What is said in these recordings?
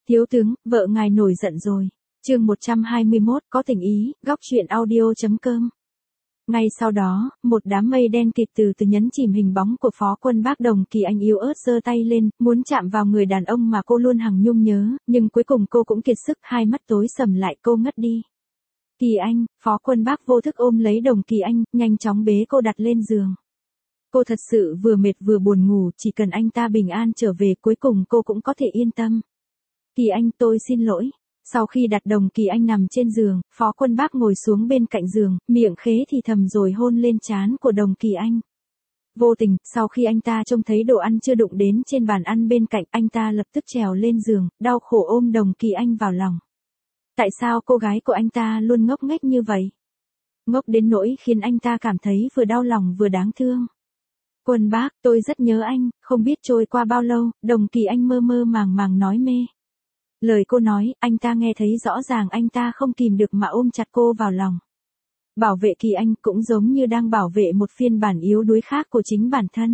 Thiếu tướng, vợ ngài nổi giận rồi. Chương 121, có tình ý, góc truyện audio.com. Ngay sau đó, một đám mây đen kịt từ từ nhấn chìm hình bóng của Phó Quân Bác. Đồng Kỳ Anh yếu ớt giơ tay lên, muốn chạm vào người đàn ông mà cô luôn hằng nhung nhớ, nhưng cuối cùng cô cũng kiệt sức, hai mắt tối sầm lại, cô ngất đi. Kỳ Anh, Phó Quân Bác vô thức ôm lấy Đồng Kỳ Anh, nhanh chóng bế cô đặt lên giường. Cô thật sự vừa mệt vừa buồn ngủ, chỉ cần anh ta bình an trở về cuối cùng cô cũng có thể yên tâm. Kỳ Anh, tôi xin lỗi. Sau khi đặt Đồng Kỳ Anh nằm trên giường, Phó Quân Bác ngồi xuống bên cạnh giường, miệng khế thì thầm rồi hôn lên trán của Đồng Kỳ Anh. Vô tình, sau khi anh ta trông thấy đồ ăn chưa đụng đến trên bàn ăn bên cạnh, anh ta lập tức trèo lên giường, đau khổ ôm Đồng Kỳ Anh vào lòng. Tại sao cô gái của anh ta luôn ngốc nghếch như vậy? Ngốc đến nỗi khiến anh ta cảm thấy vừa đau lòng vừa đáng thương. Quân Bác, tôi rất nhớ anh, không biết trôi qua bao lâu, Đồng Kỳ Anh mơ mơ màng màng nói mê. Lời cô nói, anh ta nghe thấy rõ ràng, anh ta không kìm được mà ôm chặt cô vào lòng. Bảo vệ Kỳ Anh cũng giống như đang bảo vệ một phiên bản yếu đuối khác của chính bản thân.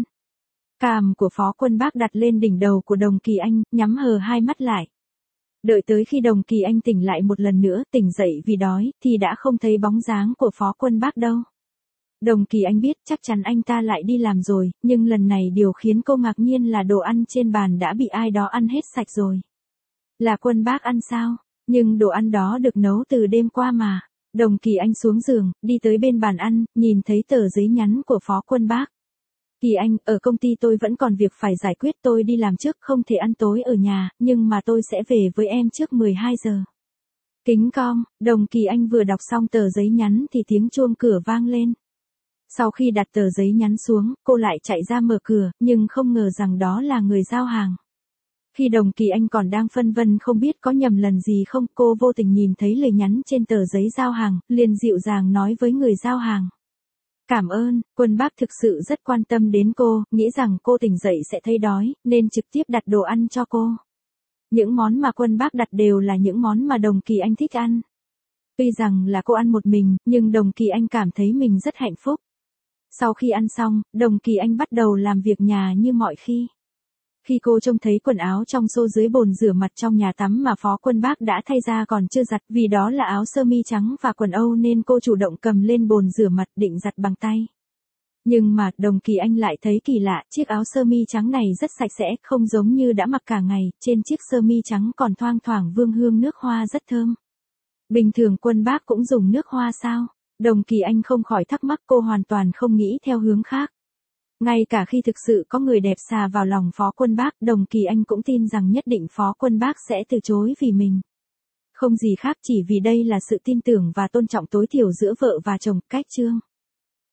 Cằm của Phó Quân Bác đặt lên đỉnh đầu của Đồng Kỳ Anh, nhắm hờ hai mắt lại. Đợi tới khi Đồng Kỳ Anh tỉnh lại một lần nữa, tỉnh dậy vì đói, thì đã không thấy bóng dáng của Phó Quân Bác đâu. Đồng Kỳ Anh biết chắc chắn anh ta lại đi làm rồi, nhưng lần này điều khiến cô ngạc nhiên là đồ ăn trên bàn đã bị ai đó ăn hết sạch rồi. Là Quân Bác ăn sao? Nhưng đồ ăn đó được nấu từ đêm qua mà. Đồng Kỳ Anh xuống giường, đi tới bên bàn ăn, nhìn thấy tờ giấy nhắn của Phó Quân Bác. Kỳ Anh, ở công ty tôi vẫn còn việc phải giải quyết, tôi đi làm trước không thể ăn tối ở nhà, nhưng mà tôi sẽ về với em trước 12 giờ. Kính cong, Đồng Kỳ Anh vừa đọc xong tờ giấy nhắn thì tiếng chuông cửa vang lên. Sau khi đặt tờ giấy nhắn xuống, cô lại chạy ra mở cửa, nhưng không ngờ rằng đó là người giao hàng. Khi Đồng Kỳ Anh còn đang phân vân không biết có nhầm lần gì không, cô vô tình nhìn thấy lời nhắn trên tờ giấy giao hàng, liền dịu dàng nói với người giao hàng. Cảm ơn, Quân Bác thực sự rất quan tâm đến cô, nghĩ rằng cô tỉnh dậy sẽ thấy đói, nên trực tiếp đặt đồ ăn cho cô. Những món mà Quân Bác đặt đều là những món mà Đồng Kỳ Anh thích ăn. Tuy rằng là cô ăn một mình, nhưng Đồng Kỳ Anh cảm thấy mình rất hạnh phúc. Sau khi ăn xong, Đồng Kỳ Anh bắt đầu làm việc nhà như mọi khi. Khi cô trông thấy quần áo trong xô dưới bồn rửa mặt trong nhà tắm mà Phó Quân Bác đã thay ra còn chưa giặt, vì đó là áo sơ mi trắng và quần âu nên cô chủ động cầm lên bồn rửa mặt định giặt bằng tay. Nhưng mà, Đồng Kỳ Anh lại thấy kỳ lạ, chiếc áo sơ mi trắng này rất sạch sẽ, không giống như đã mặc cả ngày, trên chiếc sơ mi trắng còn thoang thoảng vương hương nước hoa rất thơm. Bình thường Quân Bác cũng dùng nước hoa sao? Đồng Kỳ Anh không khỏi thắc mắc, cô hoàn toàn không nghĩ theo hướng khác. Ngay cả khi thực sự có người đẹp xà vào lòng Phó Quân Bác, Đồng Kỳ Anh cũng tin rằng nhất định Phó Quân Bác sẽ từ chối vì mình. Không gì khác, chỉ vì đây là sự tin tưởng và tôn trọng tối thiểu giữa vợ và chồng. Cách chương